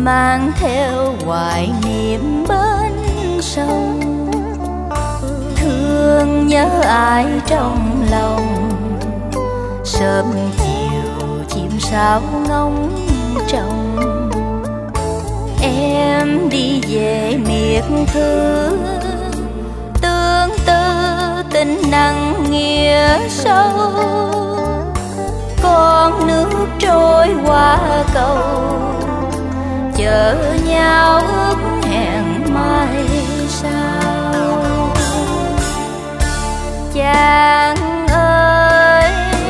mang theo hoài niệm bên sông. Thương nhớ ai trong lòng, sớm chiều chim sáo ngóng trông. Em đi về miệt thư, tương tư tình nặng nghĩa sâu. Con nước trôi qua cầu, chờ nhau ước hẹn mai sau. Chàng ơi,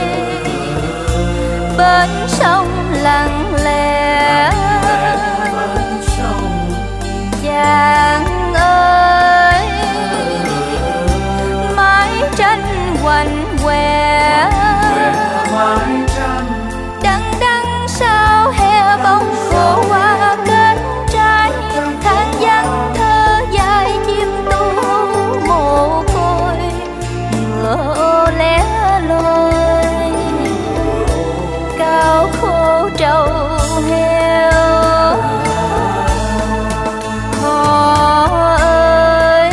bên sông lặng lẽ. Chàng ơi, mái tranh quạnh quẻ. Đằng đằng sao hè bóng khổ qua kênh trai. Tháng vắng thơ dài chim tu mồ côi, ngựa ô lẻ loi cao khô trầu heo. Hò ơi,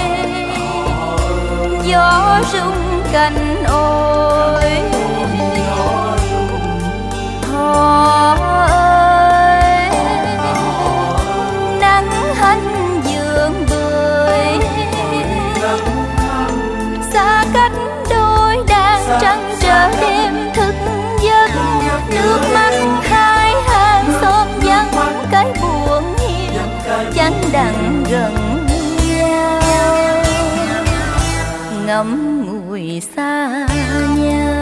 gió rung cành ôi. Hò ơi, nắng hanh vườn bưởi. Xa cách đôi đang trăng trở đêm thức giấc. Nước mắt hai hàng xóm vắng cái buồn hiu, chẳng đặng gần nhau. Ngậm ngùi xa nhau.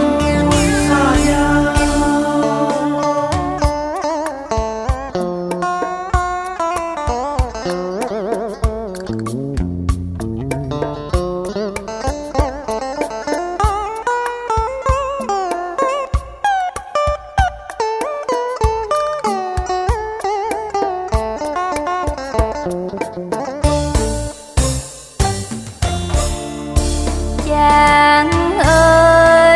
Chàng ơi,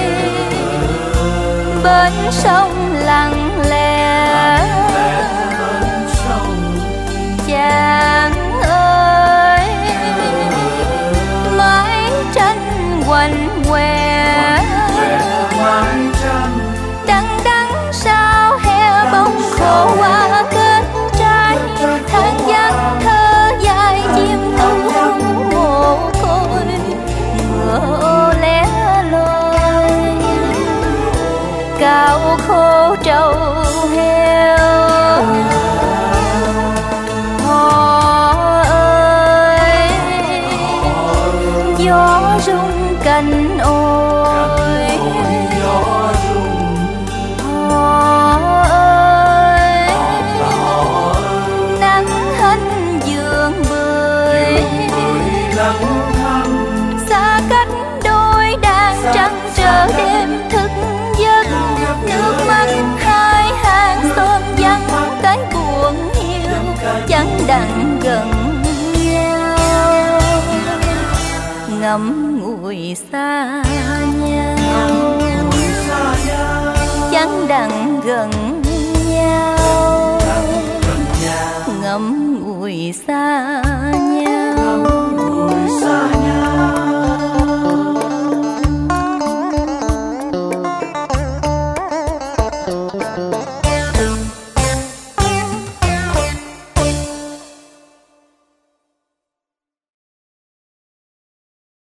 bên sông lặng lẽ. Chàng ơi, mái tranh quạnh quẻ. Đằng đằng sao hè bóng khổ qua kênh trai. Tháng vắng thơ dài chim tu mồ côi, ngựa ô lẻ loi cao khô trầu heo. Hò ơi, gió rung cành ôi. Hò ơi, nắng hanh vườn bưởi. Xa cách đôi đang trăng trở đêm thức giấc. Nước mắt hai hàng xóm vắng cái buồn hiu, chẳng đặng gần nhau. Ngậm ngùi xa nhau, chẳng đặng gần nhau. Ngậm ngùi xa nhau.